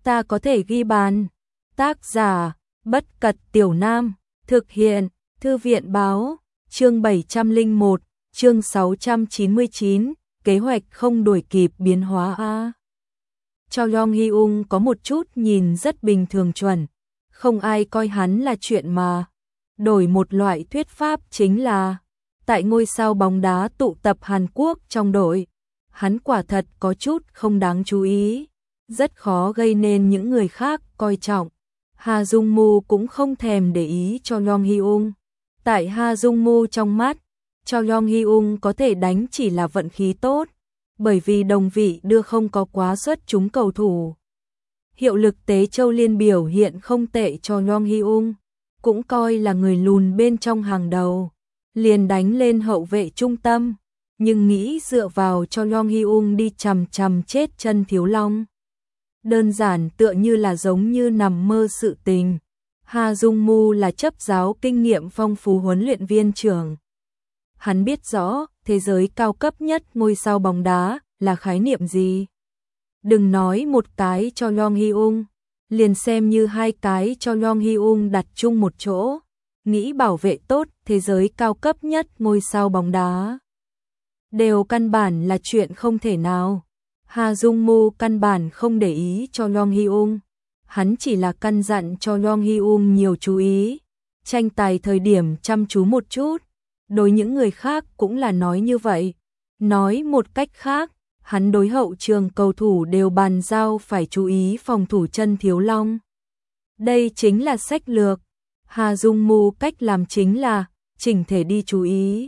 ta có thể ghi bàn. Tác giả, Bất Cật Tiểu Nam, thực hiện, Thư viện báo, chương 701, chương 699, kế hoạch không đuổi kịp biến hóa a. Cho Yong Hyun có một chút nhìn rất bình thường chuẩn, không ai coi hắn là chuyện mà. Đổi một loại thuyết pháp chính là, tại ngôi sao bóng đá tụ tập Hàn Quốc trong đội, hắn quả thật có chút không đáng chú ý, rất khó gây nên những người khác coi trọng. Ha Jung Mu cũng không thèm để ý cho Yong Hyun. Tại Ha Jung Mu trong mắt, cho Yong Hyun có thể đánh chỉ là vận khí tốt, bởi vì đồng vị đưa không có quá xuất chúng cầu thủ. Hiệu lực Tế Châu Liên biểu hiện không tệ cho Yong Hyun, cũng coi là người lùn bên trong hàng đầu, liền đánh lên hậu vệ trung tâm, nhưng nghĩ dựa vào cho Yong Hyun đi chằm chằm chết chân Thiếu Long. Đơn giản tựa như là giống như nằm mơ sự tình. Ha Jung Mu là chấp giáo kinh nghiệm phong phú huấn luyện viên trưởng. Hắn biết rõ thế giới cao cấp nhất ngôi sao bóng đá là khái niệm gì. Đừng nói một cái cho Yong Hyun, liền xem như hai cái cho Yong Hyun đặt chung một chỗ, nghĩ bảo vệ tốt thế giới cao cấp nhất ngôi sao bóng đá đều căn bản là chuyện không thể nào. Ha Jung Mu căn bản không để ý cho Yong Hyun, hắn chỉ là căn dặn cho Yong Hyun nhiều chú ý, tranh tài thời điểm chăm chú một chút. Đối những người khác cũng là nói như vậy. Nói một cách khác, hắn đối hậu trường cầu thủ đều bàn giao phải chú ý phòng thủ chân Thiếu Long. Đây chính là sách lược. Ha Jung Mu cách làm chính là chỉnh thể đi chú ý.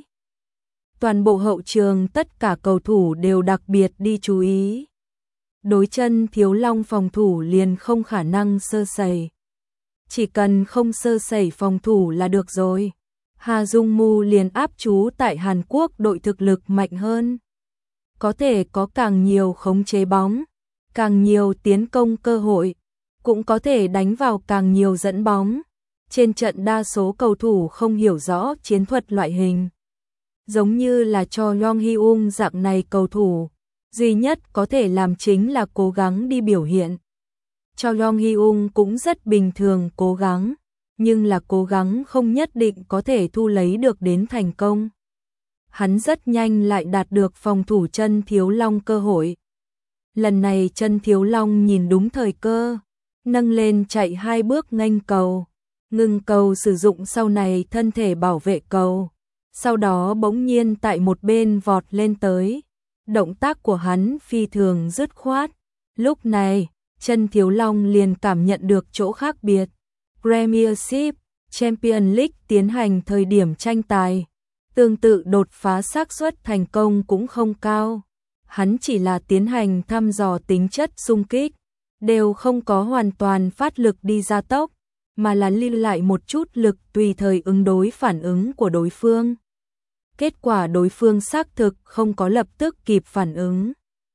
Toàn bộ hậu trường tất cả cầu thủ đều đặc biệt đi chú ý. Đối chân Thiếu Long phòng thủ liền không khả năng sơ sẩy. Chỉ cần không sơ sẩy phòng thủ là được rồi. Ha Jung Mu liền áp chú tại Hàn Quốc đội thực lực mạnh hơn. Có thể có càng nhiều khống chế bóng, càng nhiều tiến công cơ hội, cũng có thể đánh vào càng nhiều dẫn bóng. Trên trận đa số cầu thủ không hiểu rõ chiến thuật loại hình. Giống như là cho Yong Hyun dạng này cầu thủ, duy nhất có thể làm chính là cố gắng đi biểu hiện. Cho Yong Hyun cũng rất bình thường cố gắng, nhưng là cố gắng không nhất định có thể thu lấy được đến thành công. Hắn rất nhanh lại đạt được phòng thủ chân Thiếu Long cơ hội. Lần này chân Thiếu Long nhìn đúng thời cơ, nâng lên chạy 2 bước nghênh cầu, ngừng cầu sử dụng sau này thân thể bảo vệ cầu, sau đó bỗng nhiên tại một bên vọt lên tới. Động tác của hắn phi thường dứt khoát. Lúc này, chân Thiếu Long liền cảm nhận được chỗ khác biệt. Premiership, Champions League tiến hành thời điểm tranh tài, tương tự đột phá xác suất thành công cũng không cao. Hắn chỉ là tiến hành thăm dò tính chất xung kích, đều không có hoàn toàn phát lực đi gia tốc, mà là lưu lại một chút lực tùy thời ứng đối phản ứng của đối phương. Kết quả đối phương xác thực không có lập tức kịp phản ứng,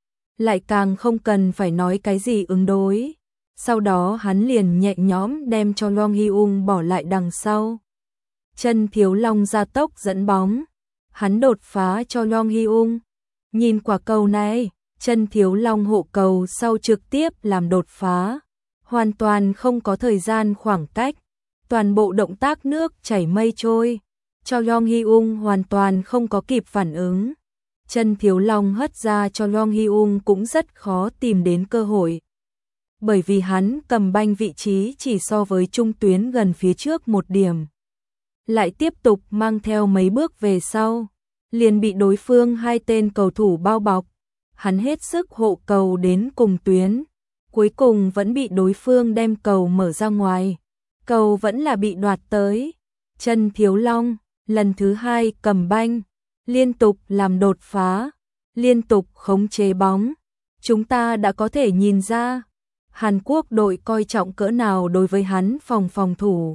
lại càng không cần phải nói cái gì ứng đối. Sau đó hắn liền nhẹ nhõm đem cho Yong Hyun bỏ lại đằng sau. Chân Thiếu Long gia tốc dẫn bóng, hắn đột phá cho Yong Hyun. Nhìn quả cầu này, chân Thiếu Long hộ cầu sau trực tiếp làm đột phá, hoàn toàn không có thời gian khoảng cách, toàn bộ động tác nước chảy mây trôi. Cho Yong Hyun hoàn toàn không có kịp phản ứng. Chân Thiếu Long hất ra cho Yong Hyun cũng rất khó tìm đến cơ hội. Bởi vì hắn cầm banh vị trí chỉ so với trung tuyến gần phía trước một điểm. Lại tiếp tục mang theo mấy bước về sau, liền bị đối phương 2 tên cầu thủ bao bọc. Hắn hết sức hộ cầu đến cùng tuyến, cuối cùng vẫn bị đối phương đem cầu mở ra ngoài. Cầu vẫn là bị đoạt tới. Chân Thiếu Long lần thứ 2 cầm banh, liên tục làm đột phá, liên tục khống chế bóng. Chúng ta đã có thể nhìn ra Hàn Quốc đội coi trọng cỡ nào đối với hắn phòng thủ.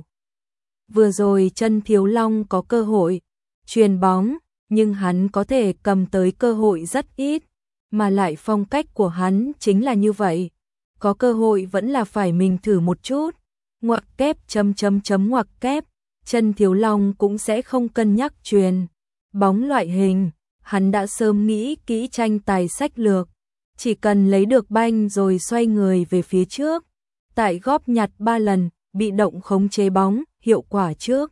Vừa rồi chân Thiếu Long có cơ hội chuyền bóng, nhưng hắn có thể cầm tới cơ hội rất ít, mà lại phong cách của hắn chính là như vậy. Có cơ hội vẫn là phải mình thử một chút. Ngoặc kép ngoặc kép. Chân Thiếu Long cũng sẽ không cân nhắc chuyền bóng loại hình, hắn đã sớm nghĩ kỹ tranh tài sách lược, chỉ cần lấy được banh rồi xoay người về phía trước, tại góp nhặt 3 lần, bị động khống chế bóng, hiệu quả trước.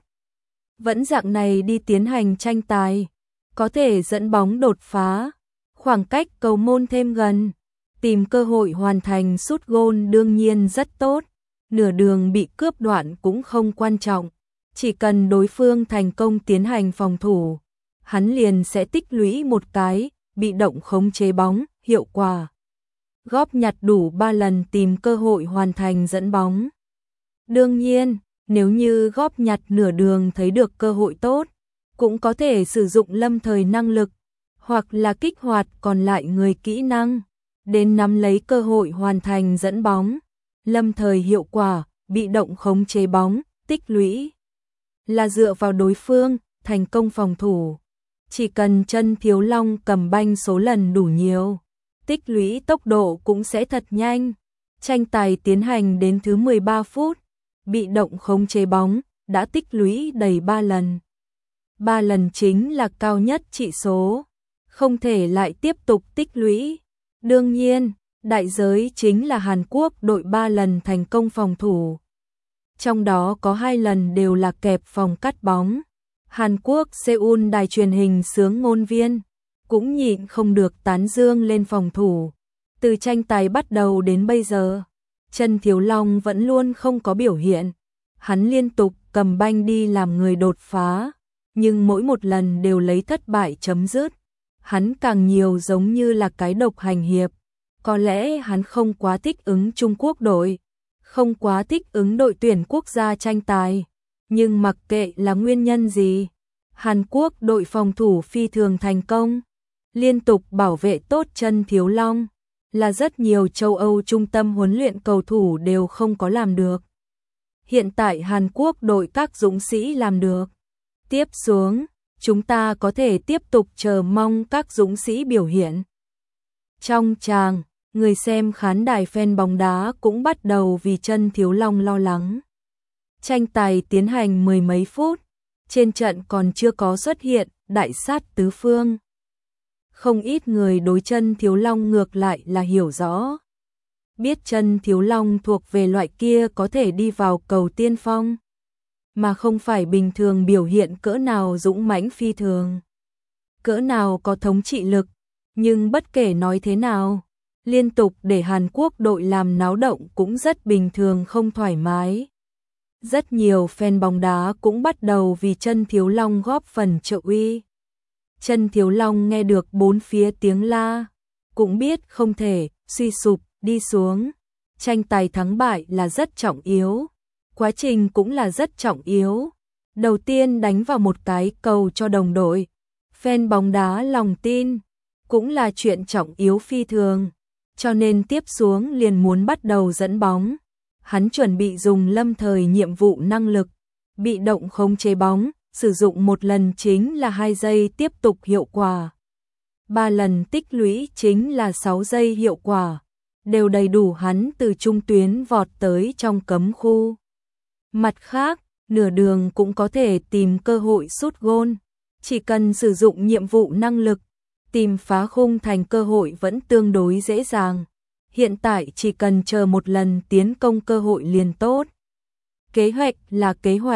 Vẫn dạng này đi tiến hành tranh tài, có thể dẫn bóng đột phá, khoảng cách cầu môn thêm gần, tìm cơ hội hoàn thành sút gôn đương nhiên rất tốt, nửa đường bị cướp đoạn cũng không quan trọng, chỉ cần đối phương thành công tiến hành phòng thủ, hắn liền sẽ tích lũy một cái, bị động khống chế bóng, hiệu quả. Góp nhặt đủ 3 lần tìm cơ hội hoàn thành dẫn bóng. Đương nhiên, nếu như góp nhặt nửa đường thấy được cơ hội tốt, cũng có thể sử dụng lâm thời năng lực, hoặc là kích hoạt còn lại người kỹ năng, đến nắm lấy cơ hội hoàn thành dẫn bóng. Lâm thời hiệu quả, bị động khống chế bóng, tích lũy, là dựa vào đối phương, thành công phòng thủ. Chỉ cần Chân Thiếu Long cầm banh số lần đủ nhiều, tích lũy tốc độ cũng sẽ thật nhanh. Tranh tài tiến hành đến thứ 13 phút, bị động khống chế bóng, đã tích lũy đầy 3 lần. 3 lần chính là cao nhất trị số, không thể lại tiếp tục tích lũy. Đương nhiên, đại giới chính là Hàn Quốc đội 3 lần thành công phòng thủ. Trong đó có 2 lần đều là kẹp phòng cắt bóng. Hàn Quốc Seoul đài truyền hình xướng ngôn viên cũng nhịn không được tán dương lên phòng thủ. Từ tranh tài bắt đầu đến bây giờ, Chân Thiếu Long vẫn luôn không có biểu hiện. Hắn liên tục cầm banh đi làm người đột phá, nhưng mỗi một lần đều lấy thất bại chấm dứt. Hắn càng nhiều giống như là cái độc hành hiệp. Có lẽ hắn không quá thích ứng Trung Quốc đội, không quá thích ứng đội tuyển quốc gia tranh tài. Nhưng mặc kệ là nguyên nhân gì, Hàn Quốc đội phòng thủ phi thường thành công, liên tục bảo vệ tốt Chân Thiếu Long, là rất nhiều châu Âu trung tâm huấn luyện cầu thủ đều không có làm được. Hiện tại Hàn Quốc đội các dũng sĩ làm được. Tiếp xuống, chúng ta có thể tiếp tục chờ mong các dũng sĩ biểu hiện. Trong tràng, người xem khán đài fan bóng đá cũng bắt đầu vì Chân Thiếu Long lo lắng. Tranh tài tiến hành 10 mấy phút, trên trận còn chưa có xuất hiện đại sát tứ phương. Không ít người đối Chân Thiếu Long ngược lại là hiểu rõ. Biết Chân Thiếu Long thuộc về loại kia có thể đi vào cầu tiên phong, mà không phải bình thường biểu hiện cỡ nào dũng mãnh phi thường, cỡ nào có thống trị lực, nhưng bất kể nói thế nào, liên tục để Hàn Quốc đội làm náo động cũng rất bình thường không thoải mái. Rất nhiều fan bóng đá cũng bắt đầu vì Chân Thiếu Long góp phần trợ uy. Chân Thiếu Long nghe được bốn phía tiếng la, cũng biết không thể suy sụp đi xuống. Tranh tài thắng bại là rất trọng yếu, quá trình cũng là rất trọng yếu. Đầu tiên đánh vào một cái cầu cho đồng đội, fan bóng đá lòng tin, cũng là chuyện trọng yếu phi thường, cho nên tiếp xuống liền muốn bắt đầu dẫn bóng. Hắn chuẩn bị dùng lâm thời nhiệm vụ năng lực, bị động khống chế bóng, sử dụng một lần chính là 2 giây tiếp tục hiệu quả. 3 lần tích lũy chính là 6 giây hiệu quả, đều đầy đủ hắn từ trung tuyến vọt tới trong cấm khu. Mặt khác, nửa đường cũng có thể tìm cơ hội sút gôn, chỉ cần sử dụng nhiệm vụ năng lực, tìm phá khung thành cơ hội vẫn tương đối dễ dàng. Hiện tại chỉ cần chờ một lần tiến công cơ hội liền tốt. Kế hoạch là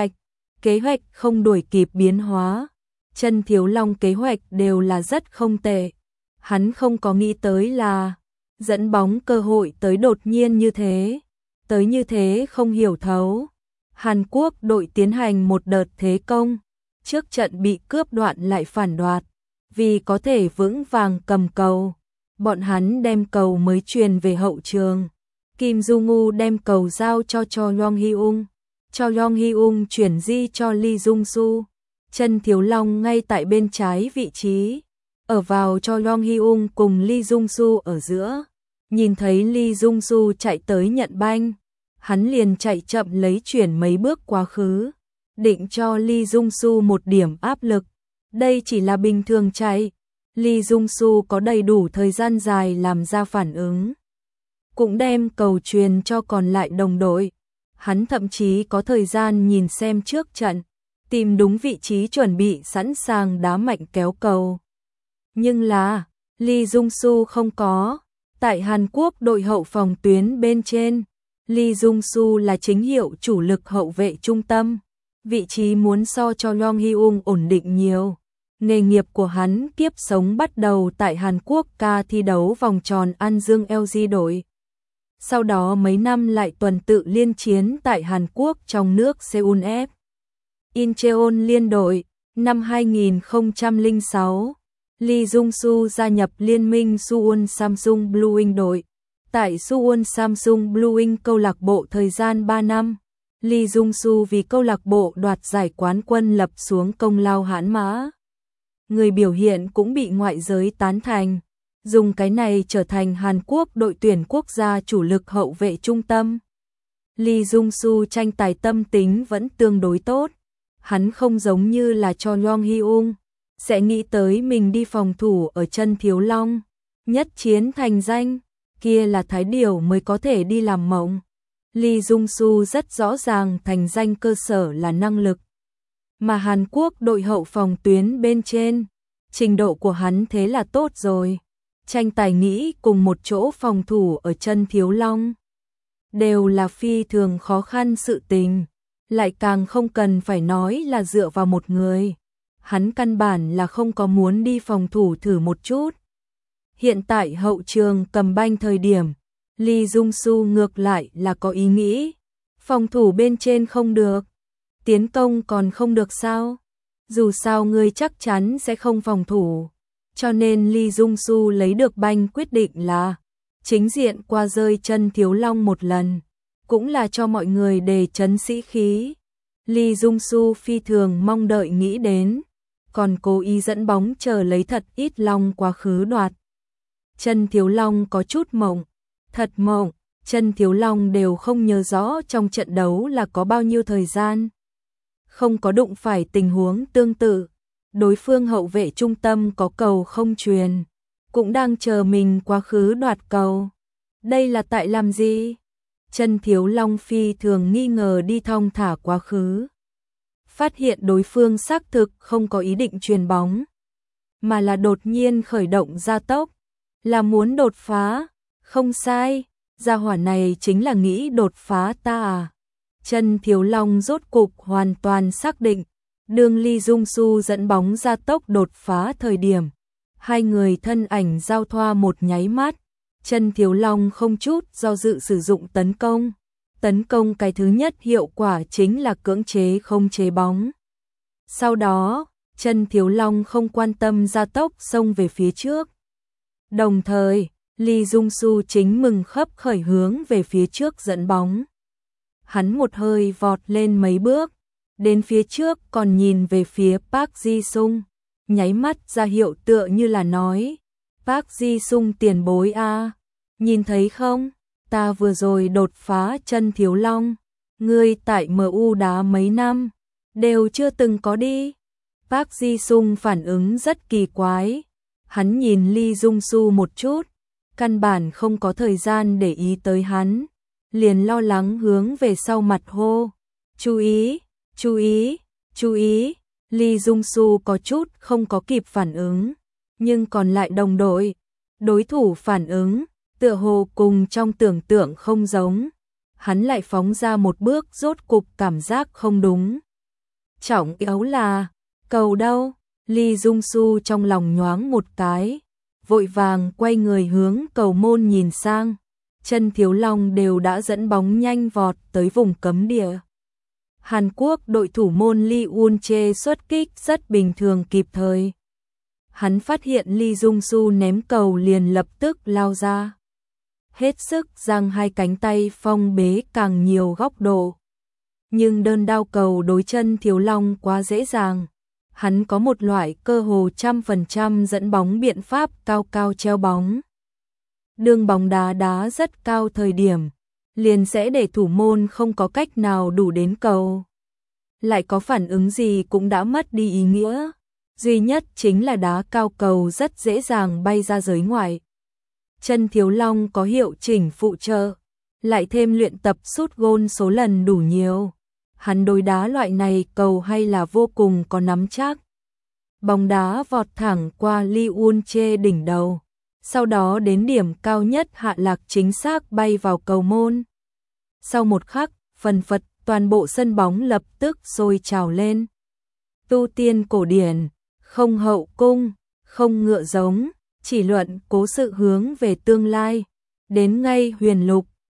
kế hoạch không đuổi kịp biến hóa. Chân Thiếu Long kế hoạch đều là rất không tệ. Hắn không có nghĩ tới là dẫn bóng cơ hội tới đột nhiên như thế. Tới như thế không hiểu thấu. Hàn Quốc đội tiến hành một đợt thế công. Trước trận bị cướp đoạn lại phản đoạt. Vì có thể vững vàng cầm cầu, bọn hắn đem cầu mới truyền về hậu trường. Kim Du-ngu đem cầu giao cho Yong Hyung. Cho Yong Hyung chuyển di cho Lee Jung-su. Chân Thiếu Long ngay tại bên trái vị trí, ở vào cho Yong Hyung cùng Lee Jung-su ở giữa. Nhìn thấy Lee Jung-su chạy tới nhận banh, hắn liền chạy chậm lấy chuyển mấy bước quá khứ, định cho Lee Jung-su một điểm áp lực. Đây chỉ là bình thường chạy, Lee Jung-su có đầy đủ thời gian dài làm ra phản ứng, cũng đem cầu truyền cho còn lại đồng đội. Hắn thậm chí có thời gian nhìn xem trước trận, tìm đúng vị trí chuẩn bị sẵn sàng đá mạnh kéo cầu. Nhưng là, Lee Jung-su không có, tại Hàn Quốc đội hậu phòng tuyến bên trên, Lee Jung-soo là chính hiệu chủ lực hậu vệ trung tâm, vị trí muốn so cho Yong Hyun ổn định nhiều. Nghề nghiệp của hắn kiếp sống bắt đầu tại Hàn Quốc ca thi đấu vòng tròn An Dương LG đội. Sau đó mấy năm lại tuần tự liên chiến tại Hàn Quốc trong nước Seoul F. Incheon liên đội. Năm 2006, Lee Jung-soo gia nhập liên minh Suwon Samsung Bluewing đội. Tại Suwon Samsung Bluewing câu lạc bộ thời gian 3 năm, Lee Jung-soo vì câu lạc bộ đoạt giải quán quân lập xuống công lao hãn mã. Người biểu hiện cũng bị ngoại giới tán thành, dùng cái này trở thành Hàn Quốc đội tuyển quốc gia chủ lực hậu vệ trung tâm. Lee Jung-soo tranh tài tâm tính vẫn tương đối tốt. Hắn không giống như là cho Yong Hyun, sẽ nghĩ tới mình đi phòng thủ ở chân Thiếu Long, nhất chiến thành danh, kia là thái điểu mới có thể đi làm mộng. Lee Jung-soo rất rõ ràng thành danh cơ sở là năng lực. Mà Hàn Quốc đội hậu phòng tuyến bên trên, trình độ của hắn thế là tốt rồi. Tranh tài nghĩ cùng một chỗ phòng thủ ở chân Thiếu Long, đều là phi thường khó khăn sự tình. Lại càng không cần phải nói là dựa vào một người. Hắn căn bản là không có muốn đi phòng thủ thử một chút. Hiện tại hậu trường cầm banh thời điểm, Lee Jung-soo ngược lại là có ý nghĩ. Phòng thủ bên trên không được, tiến công còn không được sao? Dù sao người chắc chắn sẽ không phòng thủ. Cho nên Lee Jung-soo lấy được banh quyết định là chính diện qua rơi chân Thiếu Long một lần. Cũng là cho mọi người đề chấn sĩ khí. Lee Jung-soo phi thường mong đợi nghĩ đến, còn cố ý dẫn bóng chờ lấy thật ít long quá khứ đoạt. Chân Thiếu Long có chút mộng, thật mộng, chân Thiếu Long đều không nhớ rõ trong trận đấu là có bao nhiêu thời gian. Không có đụng phải tình huống tương tự, đối phương hậu vệ trung tâm có cầu không truyền, cũng đang chờ mình quá khứ đoạt cầu. Đây là tại làm gì? Chân Thiếu Long phi thường nghi ngờ đi thong thả quá khứ. Phát hiện đối phương xác thực không có ý định truyền bóng, mà là đột nhiên khởi động gia tốc, là muốn đột phá. Không sai, gia hỏa này chính là nghĩ đột phá ta à. Chân Thiếu Long rốt cục hoàn toàn xác định, đường Lee Jung-soo dẫn bóng gia tốc đột phá thời điểm. Hai người thân ảnh giao thoa một nháy mắt. Chân Thiếu Long không chút do dự sử dụng tấn công. Tấn công cái thứ nhất hiệu quả chính là cưỡng chế không chế bóng. Sau đó, chân Thiếu Long không quan tâm gia tốc xông về phía trước. Đồng thời, Lee Jung-soo chính mừng khấp khởi hướng về phía trước dẫn bóng. Hắn một hơi vọt lên mấy bước, đến phía trước còn nhìn về phía Park Ji-sung, nháy mắt ra hiệu tựa như là nói: Park Ji-sung tiền bối a, nhìn thấy không, ta vừa rồi đột phá chân Thiếu Long, ngươi tại MU đá mấy năm, đều chưa từng có đi. Park Ji-sung phản ứng rất kỳ quái, hắn nhìn Lee Jung-soo một chút, căn bản không có thời gian để ý tới hắn, liền lo lắng hướng về sau mặt hô: chú ý, chú ý, chú ý. Lee Jung-soo có chút không có kịp phản ứng, nhưng còn lại đồng đội, đối thủ phản ứng, tựa hồ cùng trong tưởng tượng không giống. Hắn lại phóng ra một bước, rốt cục cảm giác không đúng. Trọng yếu là, cầu đâu? Lee Jung-soo trong lòng nhoáng một cái, vội vàng quay người hướng cầu môn nhìn sang. Chân Thiếu Long đều đã dẫn bóng nhanh vọt tới vùng cấm địa. Hàn Quốc đội thủ môn Lee Eun-chae xuất kích rất bình thường kịp thời. Hắn phát hiện Lee Jung-soo ném cầu liền lập tức lao ra. Hết sức giang hai cánh tay phong bế càng nhiều góc độ. Nhưng đơn đao cầu đối chân Thiếu Long quá dễ dàng. Hắn có một loại cơ hồ 100% dẫn bóng biện pháp cao cao treo bóng. Đường bóng đá đá rất cao thời điểm, liền sẽ để thủ môn không có cách nào đủ đến cầu. Lại có phản ứng gì cũng đã mất đi ý nghĩa. Duy nhất chính là đá cao cầu rất dễ dàng bay ra giới ngoài. Chân Thiếu Long có hiệu chỉnh phụ trợ, lại thêm luyện tập sút gôn số lần đủ nhiều. Hắn đối đá loại này cầu hay là vô cùng có nắm chắc. Bóng đá vọt thẳng qua Lee Eun-chae đỉnh đầu, sau đó đến điểm cao nhất hạ lạc chính xác bay vào cầu môn. Sau một khắc, phần phật, toàn bộ sân bóng lập tức sôi trào lên. Tu tiên cổ điển, không hậu cung, không ngựa giống, chỉ luận cố sự hướng về tương lai. Đến ngay huyền lục,